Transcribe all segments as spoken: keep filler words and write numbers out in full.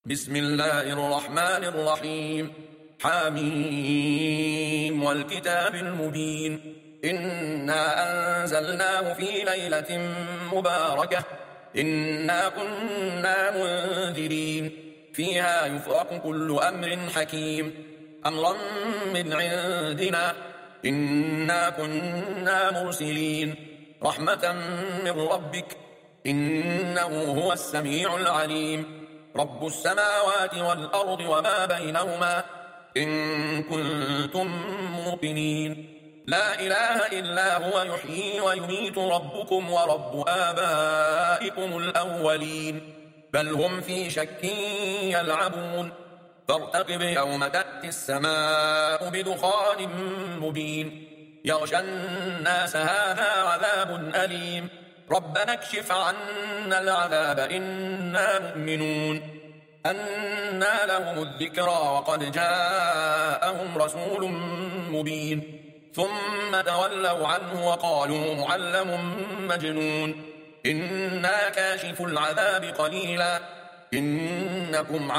بسم الله الرحمن الرحيم. حميم والكتاب المبين. إنا أنزلناه في ليلة مباركة إنا كنا منذرين فيها يفرق كل أمر حكيم أمرا من عندنا إنا كنا مرسلين رحمة من ربك إنه هو السميع العليم. رب السماوات والأرض وما بينهما إن كنتم موقنين. لا إله إلا هو يحيي ويميت ربكم ورب آبائكم الأولين بل هم في شك يلعبون. فارتقب يوم تأتي السماء بدخان مبين يغشى الناس هذا عذاب أليم ربنا اكشف عنا العذاب إنا مؤمنون. أنى لهم الذكرى وقد جاءهم رسول مبين ثم تولوا عنه وقالوا معلم مجنون إنا كاشف العذاب قليلا إنكم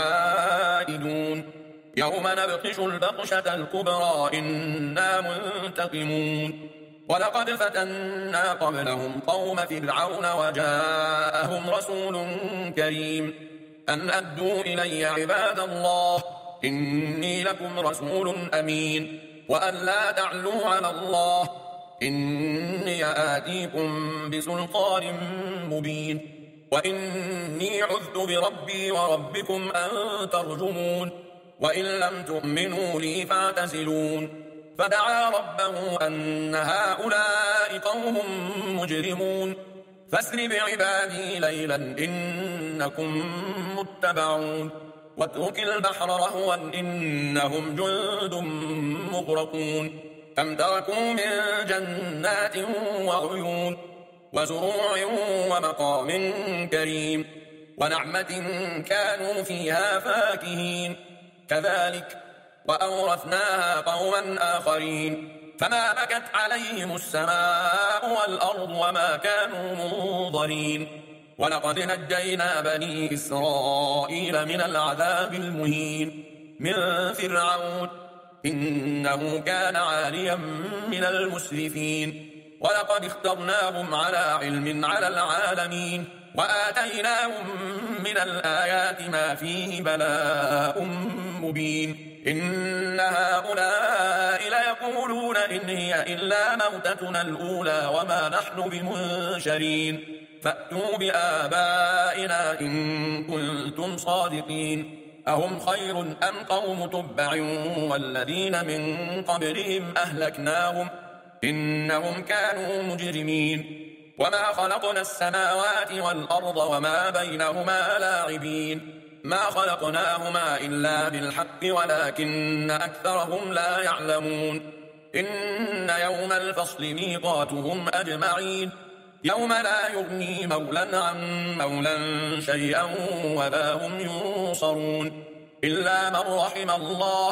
عائدون. يوم نبطش البطشة الكبرى إنا منتقمون. ولقد فتنا قبلهم قوم فرعون وجاءهم رسول كريم أن أدوا إلي عباد الله إني لكم رسول أمين وأن لا تعلوا على الله إني آتيكم بسلطان مبين وإني عذت بربي وربكم أن ترجمون وإن لم تؤمنوا لي فاعتزلون. فدعا ربه أن هؤلاء قوم مجرمون فاسر بعبادي ليلا إنكم متبعون واترك البحر رهوا إنهم جند مغرقون. كم تركوا من جنات وعيون وزروع ومقام كريم ونعمة كانوا فيها فاكهين كذلك وأورثناها قوما آخرين فما بكت عليهم السماء والأرض وما كانوا منظرين. ولقد نجينا بني إسرائيل من العذاب المهين من فرعون إنه كان عاليا من المسرفين. ولقد اخترناهم على علم على العالمين وآتيناهم من الآيات ما فيه بلاء مبين. إن هؤلاء ليقولون إن هي إلا موتتنا الأولى وما نحن بمنشرين فأتوا بآبائنا إن كنتم صادقين. أهم خير أم قوم تبع والذين من قبلهم أهلكناهم إنهم كانوا مجرمين. وما خلقنا السماوات والأرض وما بينهما لاعبين ما خلقناهما إلا بالحق ولكن أكثرهم لا يعلمون. إن يوم الفصل ميقاتهم أجمعين يوم لا يغني مولى عن مولى شيئا ولا هم ينصرون إلا من رحم الله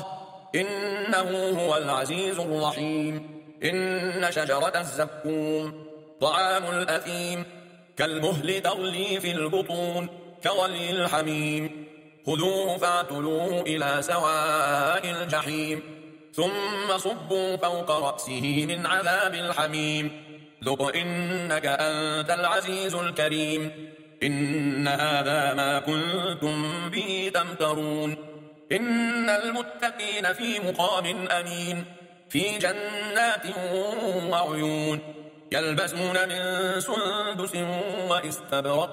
إنه هو العزيز الرحيم. إن شجرة الزقوم طعام الأثيم كالمهل تغلي في البطون كغلي الحميم خذوه فاعتلوه إلى سواء الجحيم ثم صبوا فوق رأسه من عذاب الحميم ذق إنك أنت العزيز الكريم. إن هذا ما كنتم به تمترون. إن المتقين في مقام أمين في جنات وعيون يلبسون من سندس واستبرق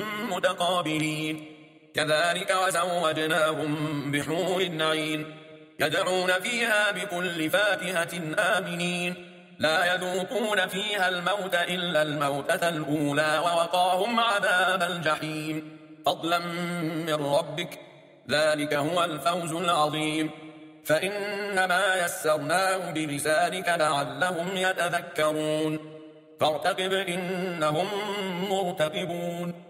متقابلين كذلك وزوجناهم بحور عين يدعون فيها بكل فاكهة آمنين لا يذوقون فيها الموت إلا الموتة الأولى ووقاهم عذاب الجحيم فضلا من ربك ذلك هو الفوز العظيم. فإنما يسرناه بلسانك لعلهم يتذكرون فارتقب إنهم مرتقبون.